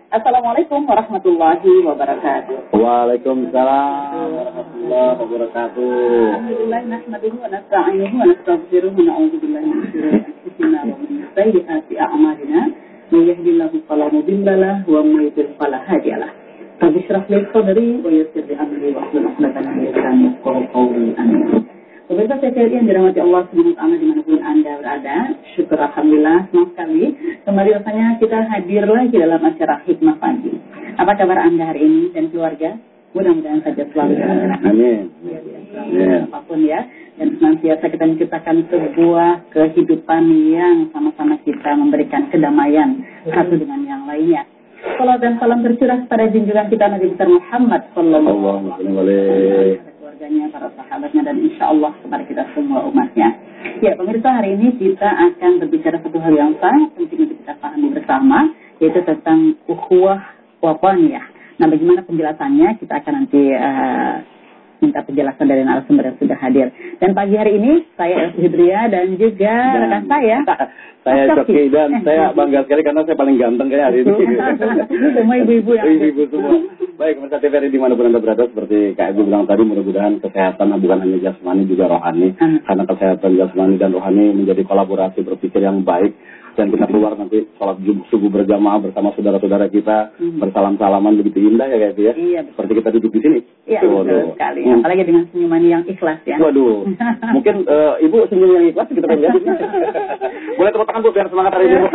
Assalamualaikum warahmatullahi wabarakatuh. Waalaikumsalam warahmatullahi wabarakatuh. Alhamdulillah nahmaduhu wa nasta'inuhu wa nastaghfiruh wa na'udzu billahi min shururi anfusina wa min sayyiati a'malina. May yahdihillahu fala mudilla lahu wa may yudlil fala hadiya lahu. Rabbi shrah li sadri wa yassir li amri wahlul 'uqdatam min lisani yafqahu qawli. Amin. Pemirsa TVRI yang dirahmati Allah SWT dimanapun Anda berada, syukur Alhamdulillah, senang sekali. Kembali rasanya kita hadir lagi dalam acara Hikmah Pagi. Apa kabar Anda hari ini dan keluarga? Mudah-mudahan saja selalu dalam Amin. Apapun ya. Dan senantiasa kita menciptakan sebuah kehidupan yang sama-sama kita memberikan kedamaian satu dengan yang lainnya. Salam dan salam tercurah pada junjungan kita Nabi besar Muhammad sallallahu alaihi wasallam, keluarganya, para sahabatnya, dan insya Allah kepada kita semua umatnya. Ya pemirsa, hari ini kita akan berbicara satu hal yang sangat penting untuk kita pahami bersama, yaitu tentang ukhuwah wataniyah. Nah, bagaimana penjelasannya? Kita akan nanti minta penjelasan dari narasumber yang sudah hadir. Dan pagi hari ini saya Elsie Hidria dan juga rekan saya Coki, dan saya bangga sekali karena saya paling ganteng kayak hari ini. Semua ibu-ibu yang ibu semua. Baik, pemirsa TVRI dimanapun Anda berada, seperti Kak Ibu bilang tadi, mudah-mudahan kesehatan bukan hanya jasmani juga rohani. Karena kesehatan jasmani dan rohani menjadi kolaborasi berpikir yang baik. Dan kita keluar nanti sholat subuh berjamaah bersama saudara-saudara kita, bersalam-salaman, begitu indah ya kayak itu ya. Iya, seperti kita duduk di sini. Iya, betul sekali. Apalagi dengan senyuman yang ikhlas ya. Waduh, mungkin Ibu senyum yang ikhlas kita pengen lihat. Boleh tepuk tangan Bu biar semangat hari ini Bu.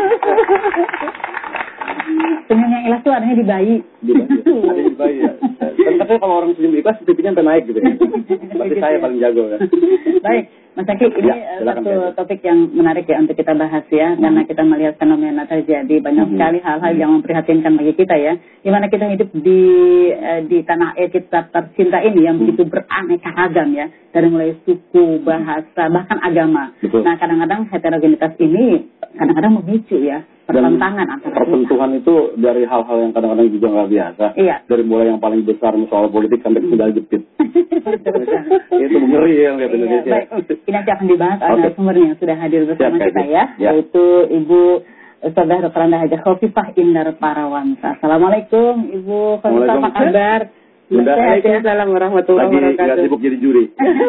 Senyum yang ikhlas itu adanya di bayi. Ada di bayi ya. Dan katanya kalau orang senyum ikhlas pipinya sampai naik gitu. Berarti saya paling jago kan. Baik, Mas Aki, ini satu topik yang menarik ya untuk kita bahas ya, karena kita melihat fenomena terjadi banyak sekali hal-hal yang memprihatinkan bagi kita ya, di mana kita hidup di tanah air kita tercinta ini yang begitu beraneka ragam ya, dari mulai suku, bahasa, bahkan agama. Betul. Nah, kadang-kadang heterogenitas ini kadang-kadang memicu ya pertentangan antara persentuhan itu dari hal-hal yang kadang-kadang juga nggak biasa. Iya. Dari mulai yang paling besar soal politik sampai sudah jepit. Itu ngeri ya lihat Indonesia. Baik. Ini akan dibahas oleh sumbernya yang sudah hadir bersama kita ya, yaitu Ibu Saudara Dr. Hajah Khofifah Indar Parawansa. Assalamualaikum Ibu Khofifah, apa kabar? Waalaikumsalam warahmatullahi wabarakatuh. Lagi sibuk jadi juri.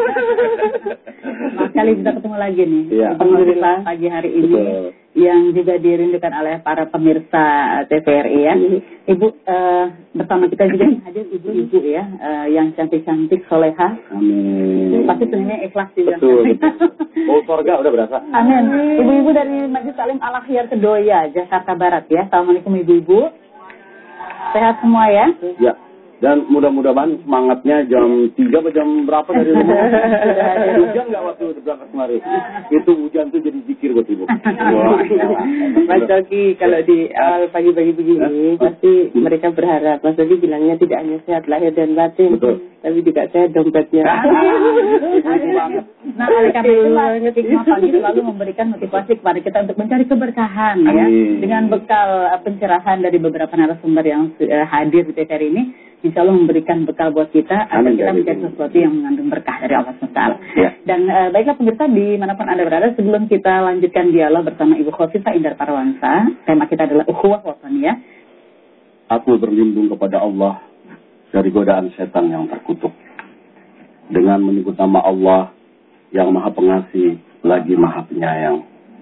Mas kali bisa ketemu lagi nih. Ya. Alhamdulillah pagi hari ini. Betul. Yang juga dirindukan oleh para pemirsa TVRI ya. Ibu bersama kita juga hadir ibu-ibu ya, yang cantik-cantik, soleha. Amin. Pasti sebenarnya ikhlas juga. Betul. Oh, surga udah berasa. Amin. Ibu-ibu dari Majelis Taklim Al-Akhyar Kedoya, Jakarta Barat ya. Assalamualaikum ibu-ibu. Sehat semua ya? Ya. Dan mudah-mudahan semangatnya jam 3 atau jam berapa dari rumah. Hujan nggak waktu berangkat kemarin? Itu hujan tuh jadi zikir buat Ibu. Mas Coki, kalau di awal pagi-pagi begini, pasti mereka berharap. Mas Coki bilangnya tidak hanya sehat lahir dan batin, tapi juga sehat dompetnya. Nah, oleh karena itulah Hikmah Pagi selalu memberikan motivasi kepada kita untuk mencari keberkahan ya, dengan bekal pencerahan dari beberapa narasumber yang hadir di TVRI ini. Insya Allah memberikan bekal buat kita agar kita mencari sesuatu yang mengandung berkah dari Allah SWT. Ya. Dan baiklah pemirsa dimanapun Anda berada, sebelum kita lanjutkan dialog bersama Ibu Khofifah Indar Parawansa, tema kita adalah ukhuwah wataniyah. Aku berlindung kepada Allah dari godaan setan yang terkutuk dengan menyebut nama Allah yang Maha Pengasih lagi Maha Penyayang.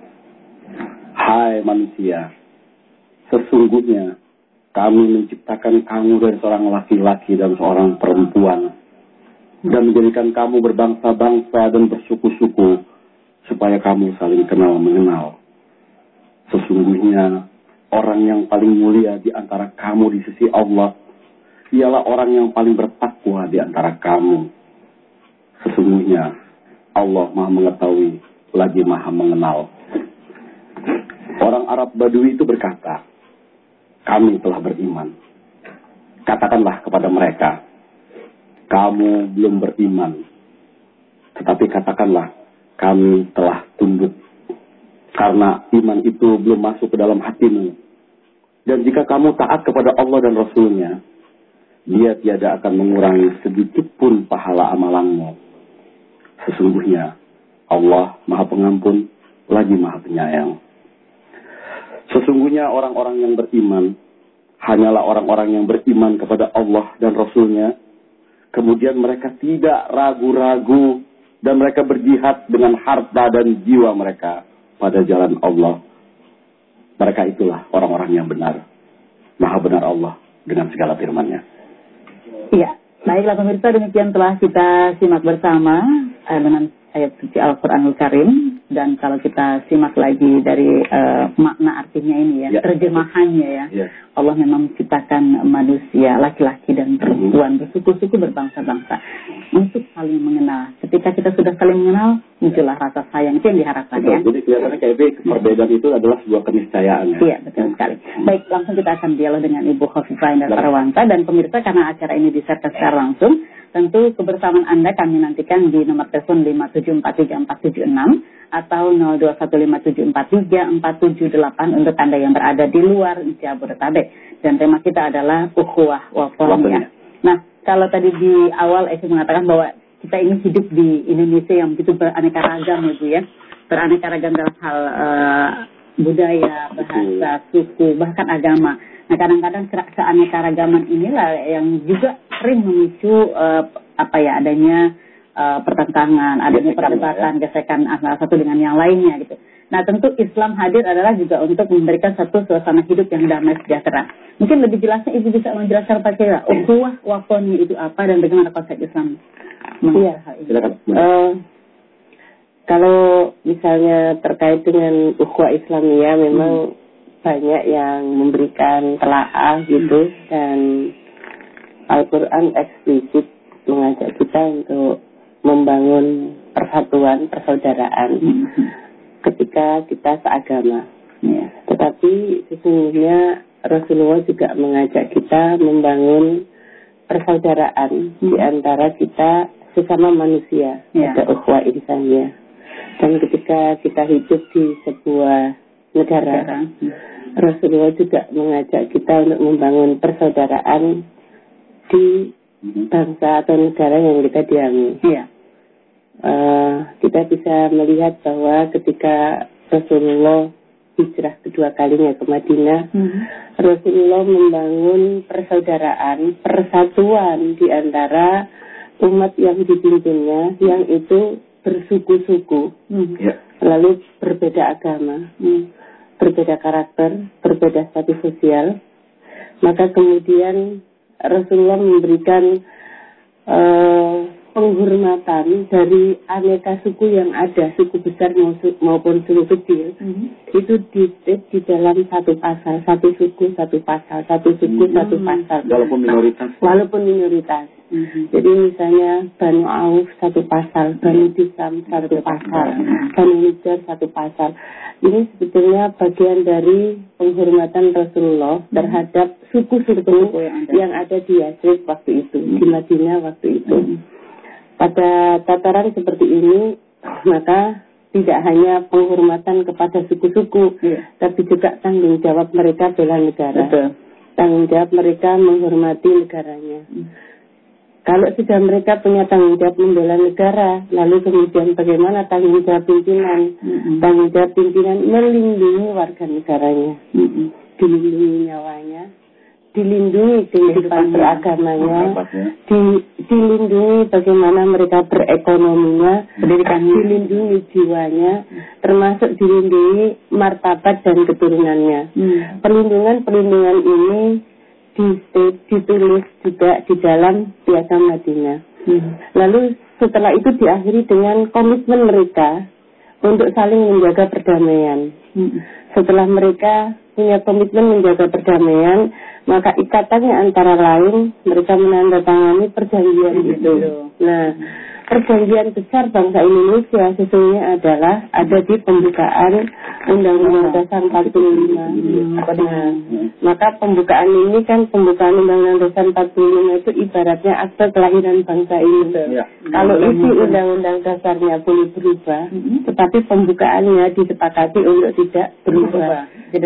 Hai manusia, sesungguhnya kami menciptakan kamu dari seorang laki-laki dan seorang perempuan dan menjadikan kamu berbangsa-bangsa dan bersuku-suku supaya kamu saling kenal mengenal. Sesungguhnya orang yang paling mulia di antara kamu di sisi Allah ialah orang yang paling bertakwa di antara kamu. Sesungguhnya Allah Maha Mengetahui lagi Maha Mengenal. Orang Arab Badui itu berkata, kami telah beriman. Katakanlah kepada mereka, kamu belum beriman. Tetapi katakanlah, kami telah tunduk. Karena iman itu belum masuk ke dalam hatimu. Dan jika kamu taat kepada Allah dan Rasulnya, Dia tiada akan mengurangi sedikit pun pahala amalanmu. Sesungguhnya, Allah Maha Pengampun, lagi Maha Penyayang. Sesungguhnya orang-orang yang beriman hanyalah orang-orang yang beriman kepada Allah dan Rasul-Nya. Kemudian mereka tidak ragu-ragu dan mereka berjihad dengan harta dan jiwa mereka pada jalan Allah. Mereka itulah orang-orang yang benar. Maha benar Allah dengan segala firman-Nya. Iya, baiklah pemirsa, demikian telah kita simak bersama dengan ayat suci Al-Quranul Karim. Dan kalau kita simak lagi dari makna artinya ini ya, terjemahannya ya, Allah memang menciptakan manusia laki-laki dan perempuan bersuku-suku berbangsa-bangsa untuk saling mengenal. Ketika kita sudah saling mengenal, muncullah rasa sayang, itu yang diharapkan. Betul, ya. Jadi kelihatannya kayak perbedaan itu adalah sebuah keniscayaan. Ya? Iya, betul sekali. Baik, langsung kita akan dialog dengan Ibu Khofifah Indar Parawansa. Dan pemirsa, karena acara ini disiarkan secara langsung, tentu kebersamaan Anda kami nantikan di nomor telepon 5743476 atau 0215743478 untuk Anda yang berada di luar Jabodetabek. Dan tema kita adalah ukhuwah wafahamiyah. Nah, kalau tadi di awal Esi mengatakan bahwa kita ini hidup di Indonesia yang begitu beraneka ragam ya, beraneka ragam dalam hal budaya, bahasa, suku, bahkan agama. Nah, kadang-kadang keanekaragaman inilah yang juga sering memicu adanya pertentangan, adanya perdebatan, gesekan antara satu dengan yang lainnya gitu. Nah, tentu Islam hadir adalah juga untuk memberikan satu suasana hidup yang damai sejahtera. Mungkin lebih jelasnya Ibu bisa menjelaskan pada ukhuwah wafahamiyah itu apa dan bagaimana konsep Islam? Iya, silakan. Kalau misalnya terkait dengan ukhuwah Islamiyah, memang banyak yang memberikan telaah gitu, dan Al-Quran eksplisit mengajak kita untuk membangun persatuan, persaudaraan ketika kita seagama. Ya. Tetapi sesungguhnya Rasulullah juga mengajak kita membangun persaudaraan di antara kita sesama manusia, ada ukhuwah insaniyah. Dan ketika kita hidup di sebuah negara, Rasulullah juga mengajak kita untuk membangun persaudaraan di bangsa atau negara yang kita diami. Iya. Kita bisa melihat bahwa ketika Rasulullah hijrah kedua kalinya ke Madinah, Rasulullah membangun persaudaraan, persatuan di antara umat yang dipimpinnya, yang itu bersuku-suku, lalu berbeda agama, berbeda karakter, berbeda status sosial. Maka kemudian Rasulullah memberikan penghormatan dari aneka suku yang ada, suku besar maupun suku kecil, itu di dalam satu pasal, satu suku, satu pasal, satu suku, satu pasal. Walaupun minoritas. Walaupun minoritas. Jadi misalnya Banu Auf satu pasal, Banu Disam satu pasal, Banu Nijar satu pasal. Ini sebetulnya bagian dari penghormatan Rasulullah terhadap suku-suku yang ada di Yathrib waktu itu, di Madinah waktu itu. Pada tataran seperti ini, maka tidak hanya penghormatan kepada suku-suku, tapi juga tanggung jawab mereka bela negara. Tanggung jawab mereka menghormati negaranya. Kalau sudah mereka punya tanggung jawab membela negara, lalu kemudian bagaimana tanggung jawab pimpinan? Tanggung jawab pimpinan melindungi warga negaranya, dilindungi nyawanya, dilindungi kehidupan beragamanya, dilindungi bagaimana mereka berekonominya, dilindungi jiwanya, termasuk dilindungi martabat dan keturunannya. Perlindungan ini ditulis juga di dalam Piagam Madinah. Lalu setelah itu diakhiri dengan komitmen mereka untuk saling menjaga perdamaian. Setelah mereka punya komitmen menjaga perdamaian, maka ikatannya antara lain mereka menandatangani perjanjian itu. Nah, perjanjian besar bangsa Indonesia sesungguhnya adalah ada di pembukaan Undang-Undang Dasar 45. Nah, maka pembukaan ini kan, pembukaan Undang-Undang Dasar 45 itu ibaratnya akte kelahiran bangsa ini. Kalau isi Undang-Undang Dasarnya boleh berubah, tetapi pembukaannya disepakati untuk tidak berubah. Jadi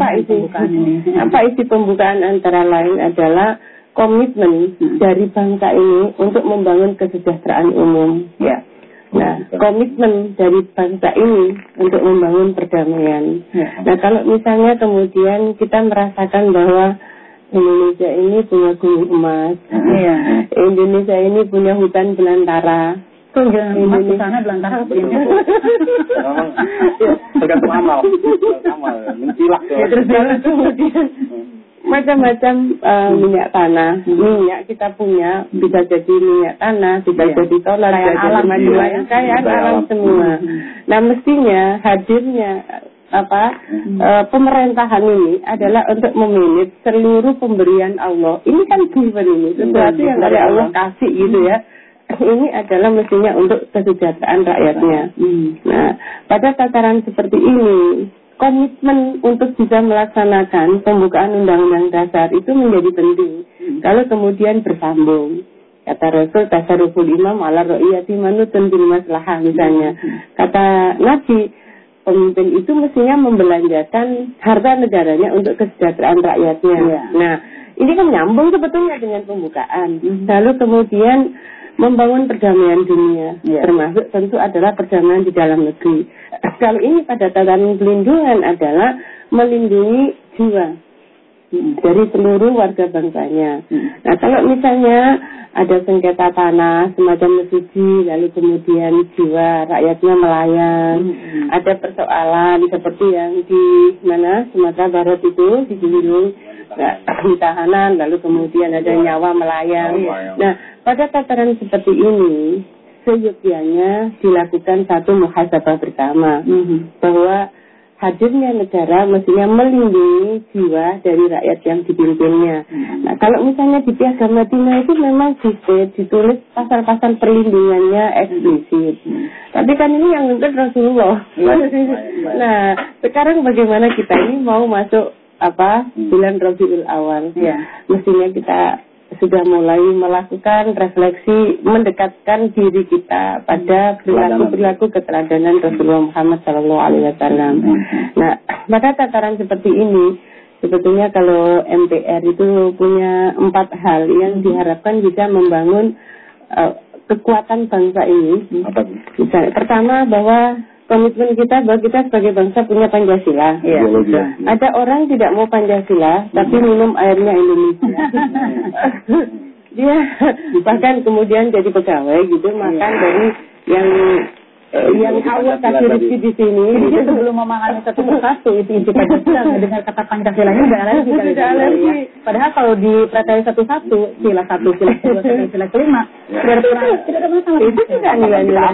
apa isi pembukaan antara lain adalah komitmen dari bangsa ini untuk membangun kesejahteraan umum. Nah, komitmen dari bangsa ini untuk membangun perdamaian. Nah, kalau misalnya kemudian kita merasakan bahwa Indonesia ini punya gunung emas. Iya. Indonesia ini punya hutan belantara. Tuh jangan emas ke sana belantara ini. Tergantung amal. Mencilak ya. Terus kemudian macam-macam minyak tanah. Minyak kita punya bisa jadi minyak tanah, bisa jadi solar, bisa jadi macam-macam kekayaan alam semua. Nah mestinya hadirnya pemerintahan ini adalah untuk memanage seluruh pemberian Allah. Ini kan given ini, sesuatu yang dari Allah kasih gitu ya. Ini adalah mestinya untuk kesejahteraan rakyatnya. Nah, pada tataran seperti ini, komitmen untuk bisa melaksanakan pembukaan Undang-Undang Dasar itu menjadi penting. Kalau kemudian bersambung, kata Rasul, tasarruful imam ala ra'iyati manutun bil maslahah misalnya. Kata Nabi, pemimpin itu mestinya membelanjakan harta negaranya untuk kesejahteraan rakyatnya. Nah, ini kan nyambung sebetulnya dengan pembukaan. Lalu kemudian membangun perdamaian dunia, termasuk tentu adalah perdamaian di dalam negeri. Kalau ini pada tataran pelindungan adalah melindungi jiwa dari seluruh warga bangsanya. Nah, kalau misalnya ada sengketa tanah semacam Mesuji, lalu kemudian jiwa rakyatnya melayang, ada persoalan seperti yang di mana Sumatera Barat itu di Gunung, di tahanan, lalu kemudian ada nyawa melayang. Nah, pada tataran seperti ini, seyogyanya dilakukan satu muhasabah bersama, bahwa hadirnya negara mestinya melindungi jiwa dari rakyat yang dipimpinnya. Nah, kalau misalnya di Piagam Madinah itu memang ditulis pasal-pasal perlindungannya eksplisit. Tapi kan ini yang untuk Rasulullah. Nah, sekarang bagaimana kita ini mau masuk bulan Rabiul Awal? Mestinya kita sudah mulai melakukan refleksi, mendekatkan diri kita pada perilaku keteladanan Rasulullah Muhammad SAW. Nah, pada tataran seperti ini, sebetulnya kalau MPR itu punya 4 hal yang diharapkan bisa membangun kekuatan bangsa ini. Misalnya, pertama bahwa komitmen kita bahwa kita sebagai bangsa punya Pancasila. Ada orang tidak mau Pancasila, tapi minum airnya Indonesia. Dia bahkan kemudian jadi pegawai gitu, makan dari yang Allah kasih rezeki di sini. Jadi sebelum memahami satu persatu itu Pancasila, mendengar kata Pancasilanya udah alergi. Padahal kalau dipelajari satu-satu, sila 1, sila 2, sila 5, tidak ada masalah. Itu tidak nilai-nilai.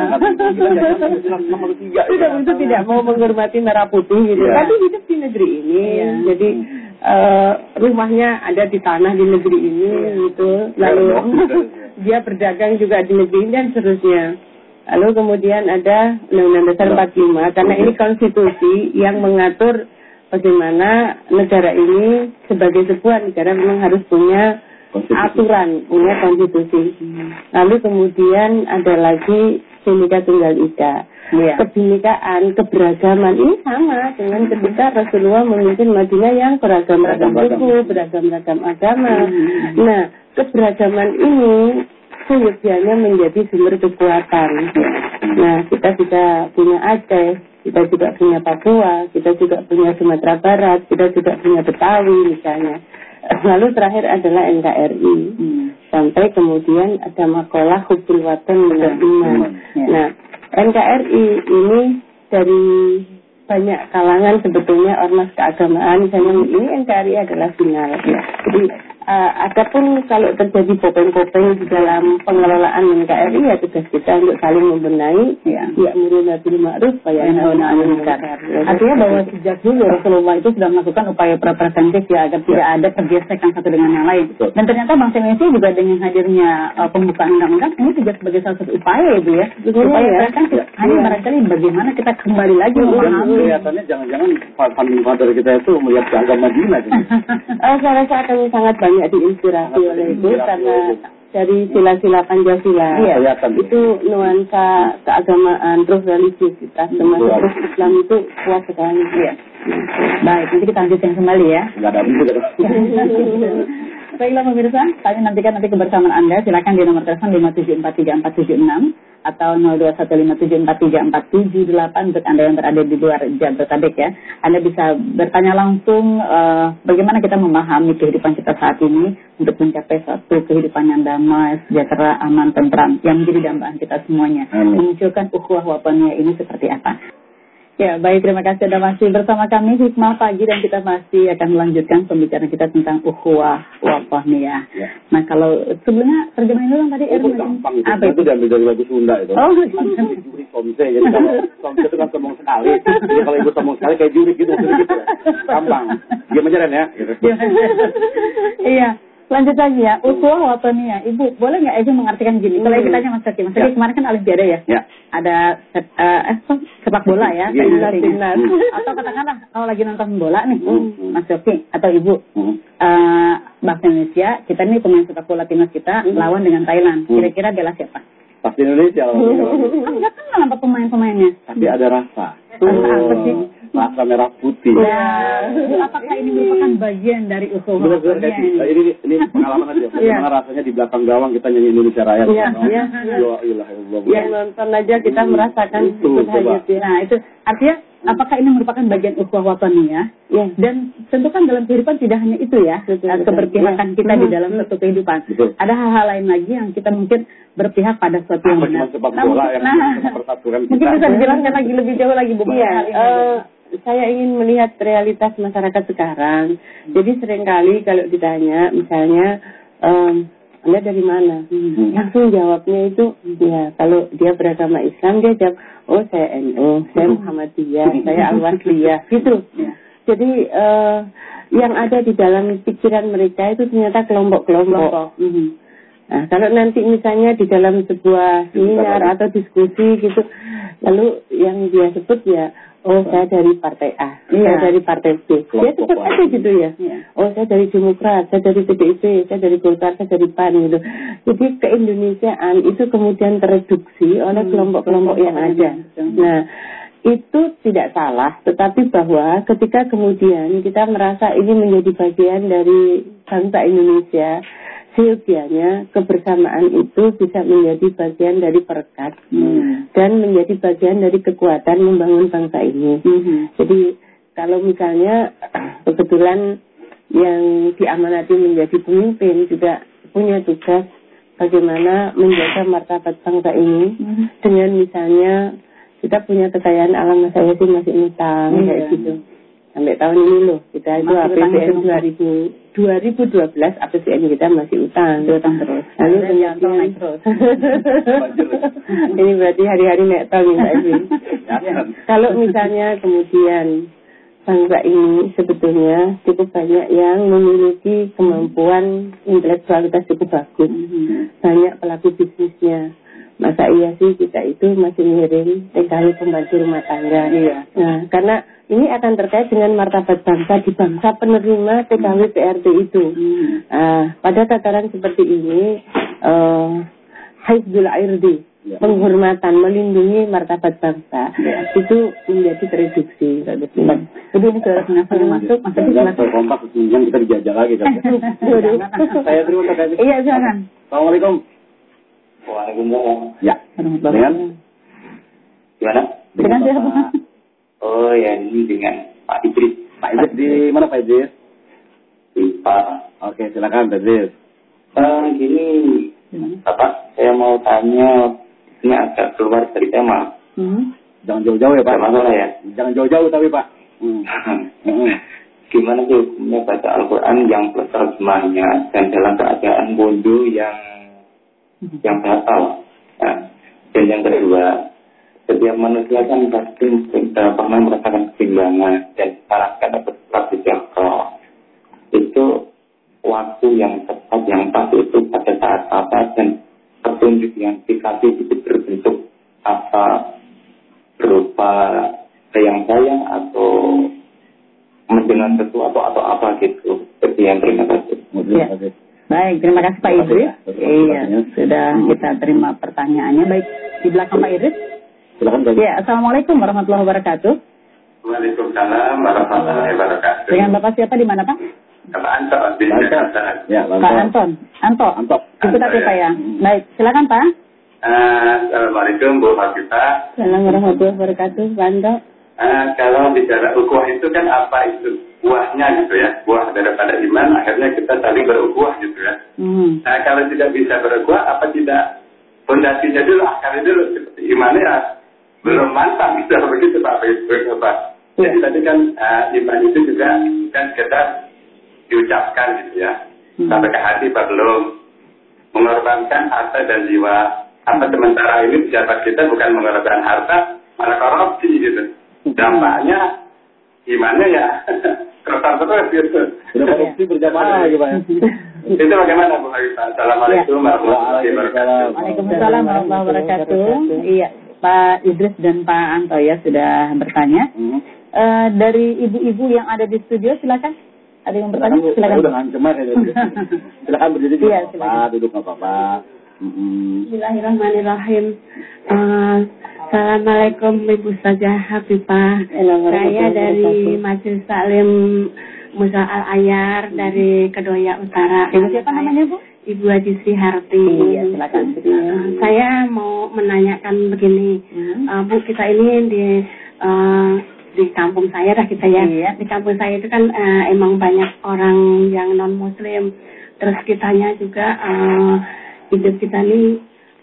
Itu tidak mau menghormati merah putih gitu. Tapi hidup di negeri ini, jadi rumahnya ada di tanah di negeri ini gitu. Lalu dia berdagang juga di negeri ini dan seterusnya. Lalu kemudian ada Undang-Undang Dasar 45, karena ini konstitusi yang mengatur bagaimana negara ini sebagai sebuah negara memang harus punya aturan, punya konstitusi. Lalu kemudian ada lagi Bhinneka Tunggal Ika. Kebinekaan, keberagaman ini sama dengan ketika Rasulullah memimpin Madinah yang beragam-ragam suku, beragam-ragam agama. Nah, keberagaman ini seyogyanya menjadi sumber kekuatan. Nah, kita juga punya Aceh, kita juga punya Papua, kita juga punya Sumatera Barat, kita juga punya Betawi misalnya. Lalu terakhir adalah NKRI. Sampai kemudian ada makalah Hubbul Watan Minal Iman. Nah, NKRI ini dari banyak kalangan sebetulnya ormas keagamaan, misalnya ini NKRI adalah final. Jadi adapun kalau terjadi kopeng-kopeng di dalam pengelolaan NKRI, ya tugas kita untuk saling membenahi, ya'muruna bil ma'ruf wa yanhauna 'anil munkar. Artinya bahwa sejak dulu Rasulullah itu sudah melakukan upaya preventif ya, agar tidak ada pergesekan satu dengan yang lain. Dan ternyata bangsa Indonesia juga dengan hadirnya pembukaan undang-undang ini juga sebagai salah satu upaya Ibu ya. Upaya preventif. Hanya barangkali bagaimana kita kembali lagi memahami. Kelihatannya jangan-jangan funding father kita itu melihat ke agama Madinah. Saya rasa akan sangat banyak diinspirasi oleh itu karena dari sila-sila Pancasila itu nuansa keagamaan, terus religiusitas, termasuk Islam itu kuat sekali. Baik, nanti kita lanjutkan kembali ya. Baiklah pemirsa, kami nantikan nanti kebersamaan Anda. Silakan di nomor telepon 5743476 atau 0215743478 untuk Anda yang berada di luar Jabodetabek ya. Anda bisa bertanya langsung bagaimana kita memahami kehidupan kita saat ini untuk mencapai suatu kehidupan yang damai, sejahtera, aman, tentram yang menjadi dambaan kita semuanya. Memunculkan ukhuwah wataniyah ini seperti apa? Ya, baik, terima kasih Anda masih bersama kami Hikmah Pagi dan kita masih akan melanjutkan pembicaraan kita tentang ukhuwah wataniyah. Ya. Nah, kalau sebelumnya terjemahin dulu tadi itu gampang itu. Apa itu diambil dari lagu Sunda itu. Oh, juri somse. Jadi kalau somse itu kan sombong sekali. Jadi kalau ibu sombong sekali kayak juri gitu, gitu ya. Gampang. Diam aja ya. Gitu. Iya. Lanjut lagi ya, ukhuwah wataniyah. Ibu, boleh nggak Ibu mengartikan gini? Kalau kita tanya Mas Zaki kemarin kan Olimpiade ya? Ya. Ada sepak bola ya, timnas. Atau katakanlah kalau lagi nonton bola nih, Mas Zaki atau Ibu, bangsa Indonesia, kita nih pemain sepak bola timnas kita lawan dengan Thailand. Kira-kira bela siapa? Pasti Indonesia. Enggak kan nampak pemain-pemainnya. Tapi ada rasa. Apa sih? Rasa merah putih. Ya. Apakah ini merupakan bagian dari ukhuwah wataniyah? Ini pengalaman aja. Bagaimana rasanya di belakang gawang kita nyanyi Indonesia Raya. Iya. Yang nonton aja kita merasakan itu. Nah, itu artinya apakah ini merupakan bagian ukhuwah wataniyah? Ya. Dan tentu kan dalam kehidupan tidak hanya itu ya, keberpihakan kita di dalam satu kehidupan. Betul. Ada hal-hal lain lagi yang kita mungkin berpihak pada sesuatu yang benar. Mungkin bisa dijelaskan lagi lebih jauh lagi Bu. Saya ingin melihat realitas masyarakat sekarang. Jadi seringkali kalau ditanya, misalnya, Anda dari mana? Langsung jawabnya itu, ya kalau dia beragama Islam, dia jawab, oh saya NU, saya Muhammadiyah, saya Al-Wasliyah, gitu. Jadi yang ada di dalam pikiran mereka itu ternyata kelompok-kelompok. Nah, kalau nanti misalnya di dalam sebuah seminar atau diskusi gitu, lalu yang dia sebut ya, oh saya dari partai A, saya dari partai B, dia sebut aja gitu ya. Oh saya dari Demokrat, saya dari PDIP, saya dari Golkar, saya dari PAN gitu. Jadi keindonesiaan itu kemudian tereduksi oleh kelompok-kelompok yang ada. Nah, itu tidak salah, tetapi bahwa ketika kemudian kita merasa ini menjadi bagian dari bangsa Indonesia, seyogianya kebersamaan itu bisa menjadi bagian dari perekat dan menjadi bagian dari kekuatan membangun bangsa ini. Jadi kalau misalnya kebetulan yang diamanati menjadi pemimpin juga punya tugas bagaimana menjaga martabat bangsa ini dengan misalnya kita punya kekayaan alam saya sih masih utang kayak gitu. Sampai tahun ini loh, kita itu APBN 2012 APBN kita masih utang terus. Lalu kemudian terus. Ini berarti hari-hari naik tahun Mbak Ezi. Kalau misalnya kemudian bangsa ini sebetulnya cukup banyak yang memiliki kemampuan intelektualitas cukup bagus, banyak pelaku bisnisnya. Masa iya sih kita itu masih miring TKW pembantu rumah tangga. Nah, karena ini akan terkait dengan martabat bangsa di bangsa penerima TKW PRT itu. Pada tataran seperti ini, hifdzul irdi, penghormatan, melindungi martabat bangsa, itu menjadi tereduksi. Jadi ini sudah masuk, kompak yang kita dijajah lagi kan. Saya terima kasih. Iya, silakan. Assalamualaikum. Waalaikumsalam. Ya. Dengan gimana? Dengan siapa? Oh ya, ini dengan Pak Idris. Pak Idris di mana Pak Idris? Di Pak. Oke, silakan Pak Idris. Gini, Bapak, saya mau tanya, ini agak keluar dari tema. Jangan jauh-jauh ya Pak. Masalah ya. Jangan jauh-jauh tapi Pak. Gimana sih hukumnya baca Al-Quran yang plus terjemahnya dan dalam keadaan bodoh yang batal. Nah, dan yang kedua, setiap manusia kan pasti pernah merasakan keseimbangan dan disarankan untuk tetap dijaga. Itu waktu yang tepat, yang pas itu pada saat apa dan petunjuk yang dikasih itu berbentuk apa, berupa sayang-sayang atau mendengar sesuatu atau apa gitu. Sekian, terima kasih. Ya. Baik, terima kasih Pak Idris. Iya, sudah kita terima pertanyaannya. Baik, di belakang Pak Idris. Silakan Pak. Ya, Assalamualaikum warahmatullahi wabarakatuh. Waalaikumsalam warahmatullahi wabarakatuh. Dengan Bapak siapa di mana Pak? Pak Anto di Jakarta. Ya, Pak Anton. Anto. Itu tadi Pak ya. Baik, silakan Pak. Assalamualaikum Bu Hafifah. Assalamualaikum warahmatullahi wabarakatuh, Pak Anto. Kalau bicara ukhuwah itu kan apa itu? Buahnya gitu ya. Buah daripada iman, akhirnya kita saling berukhuwah gitu ya. Nah, kalau tidak bisa berukhuwah, apa tidak fondasinya dulu, akarnya dulu. Seperti imannya ya, belum mantap gitu. Begitu Pak. Jadi tadi kan iman itu juga kan kita diucapkan gitu ya. Sampai ke hati Pak belum. Mengorbankan harta dan jiwa. Apa sementara ini pejabat kita bukan mengorbankan harta, malah korupsi gitu. Dampaknya imannya ya kerusak terus gitu. Sudah korupsi berjamaah gitu Pak. Itu bagaimana Bu Hafifah? Assalamualaikum warahmatullahi wabarakatuh. Waalaikumsalam warahmatullahi wabarakatuh. Iya, Pak Idris dan Pak Anto ya sudah bertanya. Dari ibu-ibu yang ada di studio silakan. Ada yang bertanya? Silakan. Udah ngancem aja. Silakan berdiri Iya, nggak apa-apa, duduk nggak apa-apa. Bismillahirrahmanirrahim. Assalamualaikum Ibu Ustazah Hafifah. Saya dari Majelis Taklim Musa Al-Ayar dari Kedoya Utara. Ibu siapa namanya Bu? Ibu Haji Sri Harti. Iya, silakan. Saya mau menanyakan begini, Bu, kita ini di kampung saya dah kita ya. Iya. Di kampung saya itu kan emang banyak orang yang non Muslim. Terus kitanya juga hidup kita ini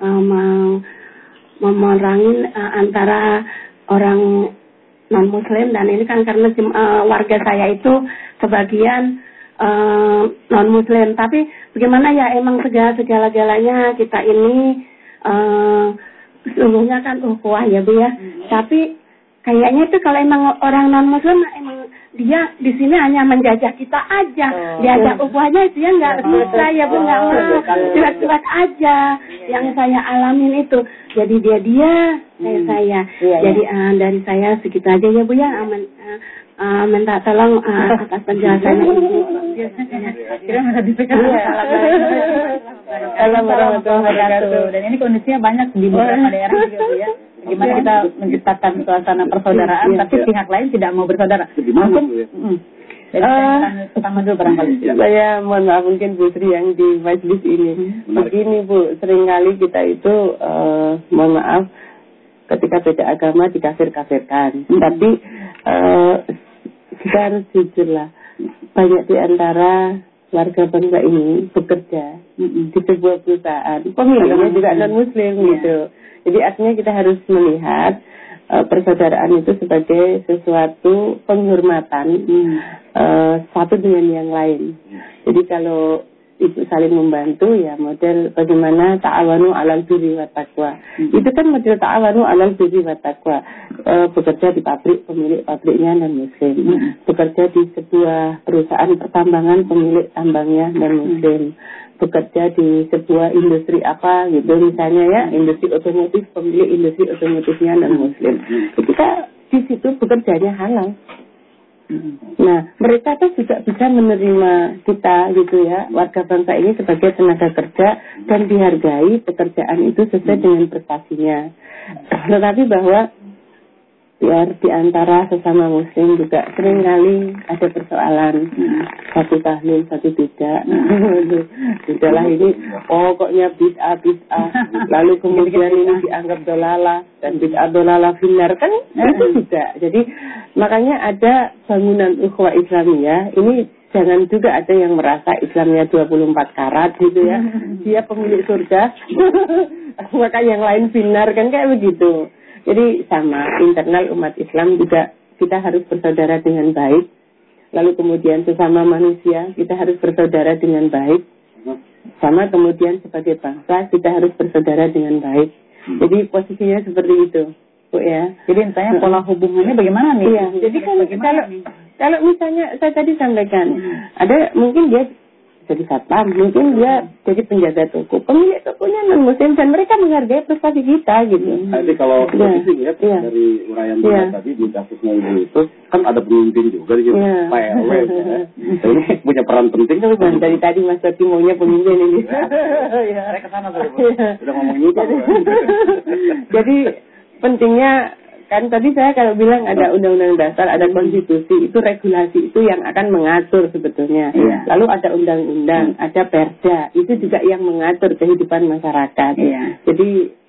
memerangi antara orang non Muslim, dan ini kan karena warga saya itu sebagian non Muslim. Tapi bagaimana ya, emang segala-galanya kita ini sesungguhnya kan ukhuwah ya Bu ya. Tapi kayaknya itu kalau emang orang non Muslim emang dia di sini hanya menjajah kita aja. Diajak ukhuwahnya dia nggak bisa ya Bu, nggak mau, cuek-cuek aja. Yang saya alamin itu jadi dia kayak saya. Jadi dari saya segitu aja ya Bu ya. Minta tolong atas penjelasannya Ibu. Kira nggak dipikir. Assalamualaikum warahmatullahi wabarakatuh. Dan ini kondisinya banyak di beberapa daerah juga Bu ya. Gimana kita menciptakan suasana persaudaraan, tapi pihak lain tidak mau bersaudara. Mungkin, jadi pertama dulu barangkali. Saya mohon maaf, mungkin Bu Sri yang di majelis ini. Begini Bu, seringkali kita itu mohon maaf ketika beda agama dikafir-kafirkan. Tapi kita harus jujur lah. Banyak di antara warga bangsa ini bekerja di sebuah perusahaan, pemiliknya juga non-Muslim gitu. Jadi artinya kita harus melihat persaudaraan itu sebagai sesuatu penghormatan satu dengan yang lain. Jadi kalau itu saling membantu ya, model bagaimana ta'awanu 'alal birri wat taqwa. Itu kan model ta'awanu 'alal birri wat taqwa. Bekerja di pabrik, pemilik pabriknya non Muslim. Bekerja di sebuah perusahaan pertambangan, pemilik tambangnya non Muslim. Bekerja di sebuah industri apa gitu misalnya ya, industri otomotif, pemilik industri otomotifnya non Muslim. Kita di situ bekerjanya halal. Nah, mereka tuh juga bisa menerima kita gitu ya, warga bangsa ini sebagai tenaga kerja dan dihargai pekerjaan itu sesuai dengan prestasinya. Tetapi bahwa ya di antara sesama Muslim juga seringkali ada persoalan, satu tahlil, satu tidak. Sudahlah ini pokoknya bid'ah, lalu kemudian ini dianggap dolalah dan bid'ah dolalah finnar kan itu juga. Jadi makanya ada bangunan ukhuwah Islamiyah ini, jangan juga ada yang merasa Islamnya 24 karat gitu ya, dia pemilik surga maka yang lain finnar kan, kayak begitu. Jadi sama internal umat Islam juga kita harus bersaudara dengan baik. Lalu kemudian sesama manusia kita harus bersaudara dengan baik. Sama kemudian sebagai bangsa kita harus bersaudara dengan baik. Jadi posisinya seperti itu, Bu ya. Jadi misalnya pola hubungannya bagaimana nih? Iya. Jadi kan kalau misalnya saya tadi sampaikan, ada mungkin dia jadi satpam, mungkin dia jadi penjaga toko, pemilik tokonya non Muslim, dan mereka menghargai prestasi kita gitu. Nanti kalau posisi lihat dari uraian tadi di kasusnya Ibu itu kan ada pemimpin juga di situ, Pak RW. Itu punya peran penting kan. Dari tadi Mas Tati maunya pemimpin ini. Iya, saya kesana tuh. Udah ngomong itu. Jadi pentingnya kan tadi saya kalau bilang ada undang-undang dasar, ada konstitusi, itu regulasi itu yang akan mengatur sebetulnya. Lalu ada undang-undang, ada perda, itu juga yang mengatur kehidupan masyarakat. Jadi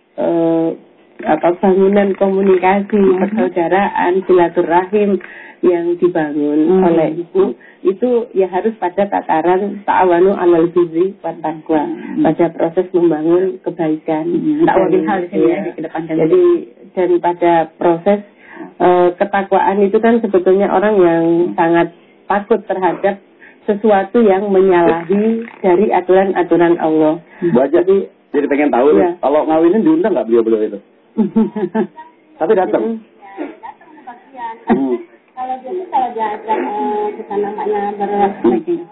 bangunan komunikasi, persaudaraan, silaturahim yang dibangun oleh itu ya harus pada tataran ta'awanu 'alal birri wat taqwa, pada proses membangun kebaikan. Ta'awun hal di sini ya dikedepankan. Jadi dan pada proses ketakwaan itu kan sebetulnya orang yang sangat takut terhadap sesuatu yang menyalahi dari aturan-aturan Allah. Jadi pengen tahu nih, kalau ngawinin diundang nggak beliau-beliau itu? Tapi datang. Kalau diajak kita namanya berlagi.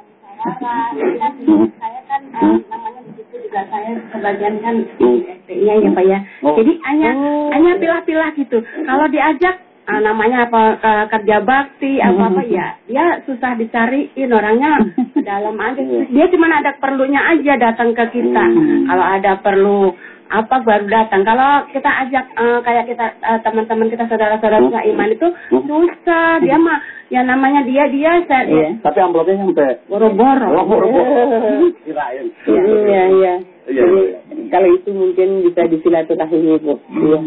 Saya kan namanya begitu juga, saya sebagian kan SPI-nya ya Pak ya. Jadi hanya pilah-pilah gitu. Kalau diajak namanya apa kerja bakti apa ya, dia susah dicariin orangnya dalam aja. Dia cuma ada perlunya aja datang ke kita. Kalau ada perlu apa baru datang. Kalau kita ajak kayak kita teman-teman kita saudara-saudara iman itu susah. Dia mah ya namanya dia saya. Tapi amplopnya sampai boro-boro. Kirain. Iya. Jadi kalau itu mungkin bisa disilaturahmi Bu.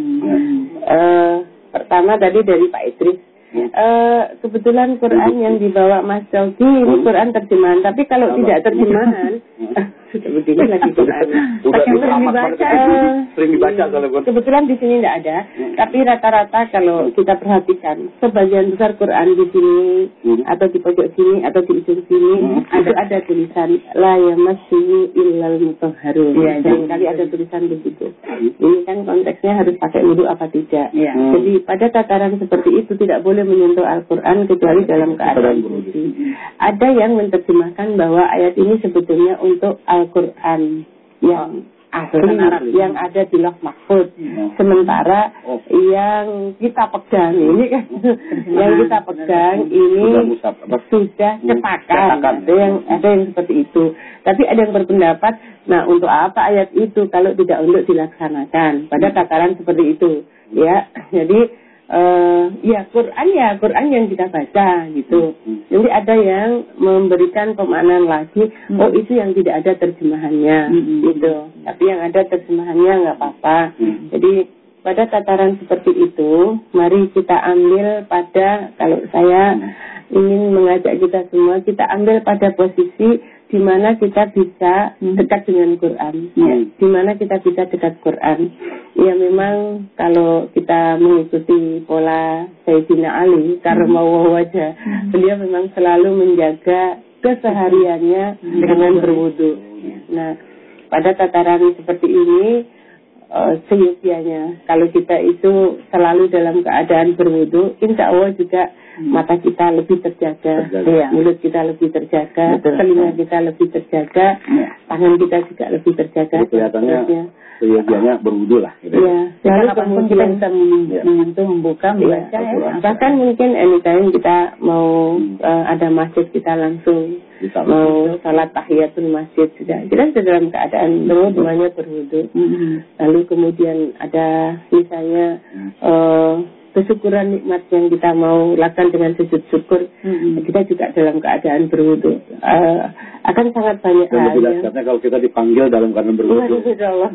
Pertama tadi dari Pak Idris. Kebetulan Quran yang dibawa Mas Coki ini Quran terjemahan. Tapi kalau tidak terjemahan begini lagi Quran. Sering dibaca kalau kebetulan di sini tidak ada, tapi rata-rata kalau kita perhatikan sebagian besar Quran di sini atau di pojok sini atau di ujung sini ada tulisan la yamassuhu illal mutahharun. Dan kali ada tulisan begitu. Ini kan konteksnya harus pakai wudu apa tidak. Jadi pada tataran seperti itu tidak boleh menyentuh Al-Quran kecuali dalam keadaan suci. Ada yang menerjemahkan bahwa ayat ini sebetulnya untuk Al-Quran yang asli, yang ada di Lauh Mahfuz. Sementara yang kita pegang ini kan, yang kita pegang ini sudah cetakan. Ada yang seperti itu. Tapi ada yang berpendapat, nah untuk apa ayat itu kalau tidak untuk dilaksanakan pada tataran seperti itu, ya. Jadi Quran yang kita baca gitu. Jadi ada yang memberikan pemaknaan lagi, itu yang tidak ada terjemahannya gitu. Tapi yang ada terjemahannya nggak apa-apa. Jadi pada tataran seperti itu, mari kita ambil pada, kalau saya ingin mengajak kita semua, kita ambil pada posisi di mana kita bisa dekat dengan Quran, di mana kita bisa dekat Quran. Ya memang kalau kita mengikuti pola Sayyidina Ali, karramallahu wajhah, beliau memang selalu menjaga kesehariannya dengan berwudu. Nah, pada tataran seperti ini, seyogianya kalau kita itu selalu dalam keadaan berwudu, insya Allah juga mata kita lebih terjaga, mulut kita lebih terjaga, telinga kita lebih terjaga, tangan kita juga lebih terjaga. Kelihatannya seyogianya berwudu lah. Gitu. Lalu kemudian kita bisa menyentuh, membuka, membaca. Bahkan mungkin anytime kita mau ada masjid, kita langsung mau salat tahiyatul masjid sudah. Kita sudah dalam keadaan dua-duanya berwudu. Lalu kemudian ada misalnya kesyukuran nikmat yang kita mau lakukan dengan sujud syukur, kita juga dalam keadaan berwudu. Akan sangat banyak hal. Karena kalau kita dipanggil dalam keadaan berwudu,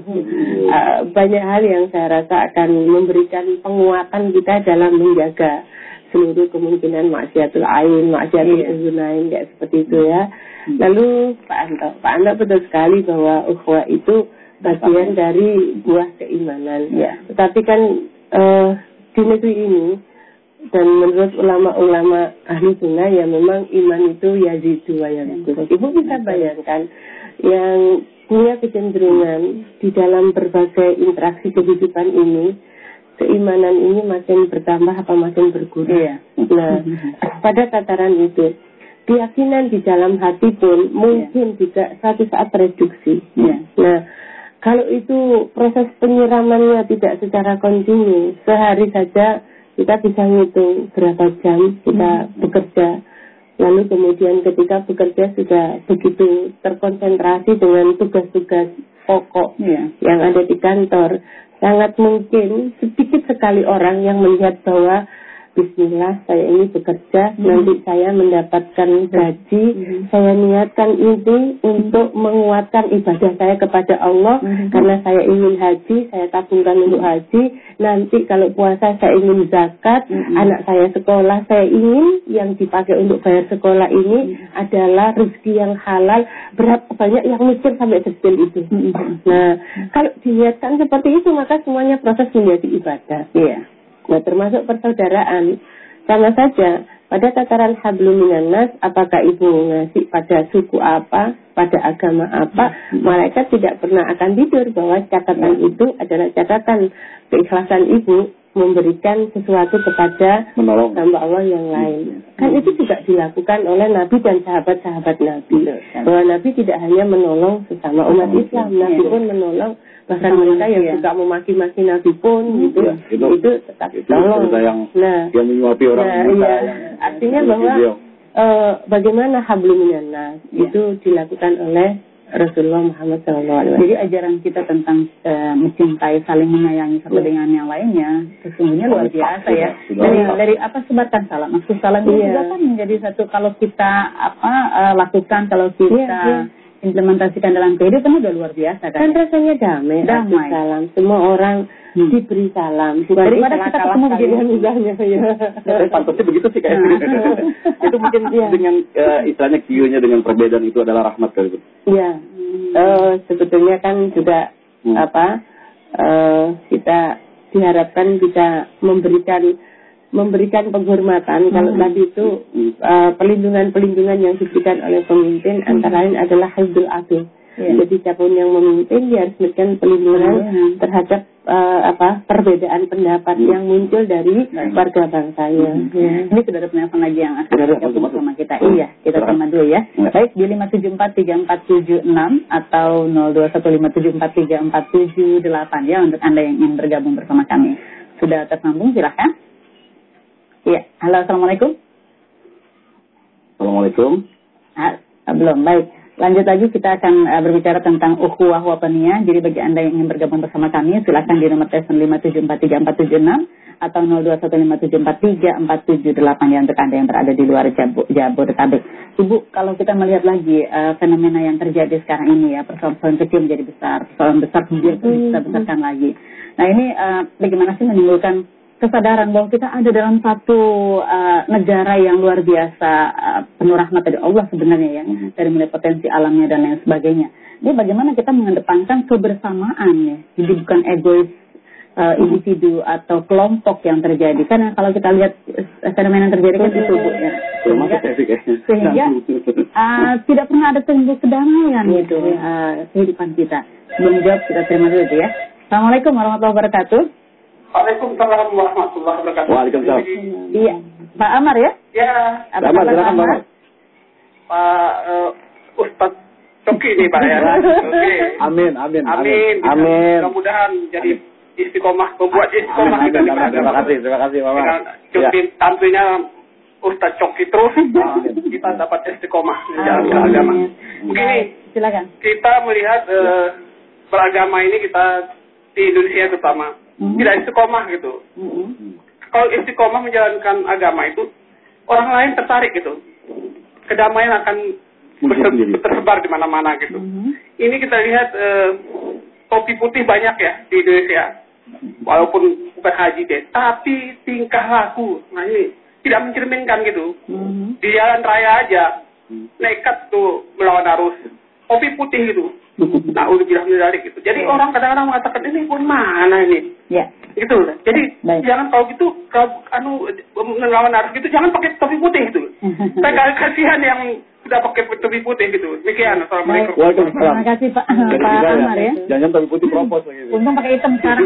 banyak hal yang saya rasa akan memberikan penguatan kita dalam menjaga seluruh kemungkinan maksiatul ain, maksiatul uzunain, kayak seperti itu ya. Lalu Pak Anto betul sekali bahwa ukhuwah itu bagian dari buah keimanan. Tetapi kan di negeri ini dan menurut ulama-ulama ahli sunnah ya memang iman itu yazidu wa yanqus. Ibu bisa bayangkan yang punya kecenderungan di dalam berbagai interaksi kehidupan ini, keimanan ini makin bertambah apa makin berkurang. Nah, pada tataran itu keyakinan di dalam hati pun mungkin juga suatu saat reduksi. Nah, kalau itu proses penyiramannya tidak secara kontinu, sehari saja kita bisa ngitung berapa jam kita bekerja. Lalu kemudian ketika bekerja sudah begitu terkonsentrasi dengan tugas-tugas pokok yang ada di kantor, sangat mungkin sedikit sekali orang yang melihat bahwa bismillah, saya ini bekerja, nanti saya mendapatkan gaji, saya niatkan ini untuk menguatkan ibadah saya kepada Allah, karena saya ingin haji, saya tabungkan untuk haji, nanti kalau puasa saya ingin zakat, anak saya sekolah, saya ingin yang dipakai untuk bayar sekolah ini adalah rezeki yang halal. Berapa banyak yang mikir sampai detail itu. Nah, kalau dilihatkan seperti itu, maka semuanya proses menjadi ibadah. Iya. Nah, termasuk persaudaraan. Sama saja, pada tataran hablum minan nas, apakah ibu ngasih pada suku apa, pada agama apa, malaikat tidak pernah akan tidur bahwa catatan itu adalah catatan keikhlasan ibu memberikan sesuatu kepada hamba Allah yang lain. Kan itu juga dilakukan oleh Nabi dan sahabat-sahabat Nabi. Bahwa Nabi tidak hanya menolong sesama umat Islam, Nabi pun menolong bahkan mereka yang suka memaki-maki Nabi pun gitu, itu tetap tolong. Nah, yang menyuapi orang artinya bahwa bagaimana hablum minan nas itu dilakukan oleh Rasulullah Muhammad SAW. Jadi ajaran kita tentang mencintai, saling menyayangi satu dengan yang lainnya sesungguhnya luar biasa ya. Dari apa, sebarkan salam. Maksud salam itu juga kan menjadi satu, kalau kita lakukan, kalau kita implementasikan dalam kehidupan udah luar biasa kan. Kan rasanya damai. Salam. Semua orang diberi salam. Daripada kita ketemu begini misalnya ya. Pantasnya begitu sih kayaknya. Itu mungkin dengan istilahnya Q-nya dengan perbedaan itu adalah rahmat kali itu. Iya. Sebetulnya kan juga kita diharapkan bisa memberikan penghormatan. Kalau tadi itu pelindungan yang diberikan oleh pemimpin antara lain adalah hifdzul adl. Jadi siapapun yang memimpin dia harus memberikan pelindungan terhadap perbedaan pendapat yang muncul dari warga bangsanya. Ini sudah ada penelpon lagi yang akan bergabung bersama kita. Iya, kita terima dulu ya. Baik, di 5743476 atau 0215743478 ya untuk Anda yang ingin bergabung bersama kami. Sudah tersambung, silahkan. Iya, halo, assalamualaikum. Assalamualaikum. Belum, baik. Lanjut lagi, kita akan berbicara tentang ukhuwah wataniyah. Jadi bagi Anda yang ingin bergabung bersama kami, silakan di nomor telepon 5743476 atau 0215743478 ya untuk Anda yang berada di luar Jabodetabek. Ibu, kalau kita melihat lagi fenomena yang terjadi sekarang ini ya, persoalan kecil menjadi besar, persoalan besar kemudian bisa besarkan lagi. Nah ini bagaimana sih menimbulkan kesadaran bahwa kita ada dalam satu negara yang luar biasa, penuh rahmat dari Allah sebenarnya ya, dari mulai potensi alamnya dan lain sebagainya. Jadi bagaimana kita mengedepankan kebersamaan ya, jadi bukan egois individu atau kelompok yang terjadi. Karena kalau kita lihat fenomena yang terjadi kan itu ya, sehingga tidak pernah ada tumbuh kedamaian gitu kehidupan kita. Sebelum jawab kita terima dulu ya. Assalamualaikum warahmatullahi wabarakatuh. Waalaikumsalam warahmatullahi wabarakatuh. Waalaikumsalam. Iya, Pak Amar ya? Ya. Apa kabar Pak Amar? Pak Ustaz Coki nih Pak ya. Oke. Amin. Mudah-mudahan jadi istiqomah, membuat istiqomah kita. Terima kasih Mama. Coki tentunya Ustaz Coki terus. Kita dapat istiqomah di dalam agama. Begini, silakan. Kita melihat beragama ini kita di Indonesia terutama tidak istiqomah gitu. Kalau istiqomah menjalankan agama itu orang lain tertarik gitu. Kedamaian akan tersebar di mana-mana gitu. Ini kita lihat topi putih banyak ya di Indonesia. Walaupun bukan haji deh, tapi tingkah laku nah ini tidak mencerminkan gitu. Di jalan raya aja nekat tuh melawan arus. Topi putih gitu. Nah, udah bilang dari gitu. Jadi orang kadang-kadang mengatakan ini pun mana ini? Ya. Gitu. Jadi jangan kalau gitu melawan arus gitu jangan pakai topi putih gitu. Saya kasihan yang sudah pakai topi putih gitu. Demikian. Assalamualaikum. Terima kasih Pak Amar ya. Jangan topi putih propos lagi. Untung pakai hitam sekarang.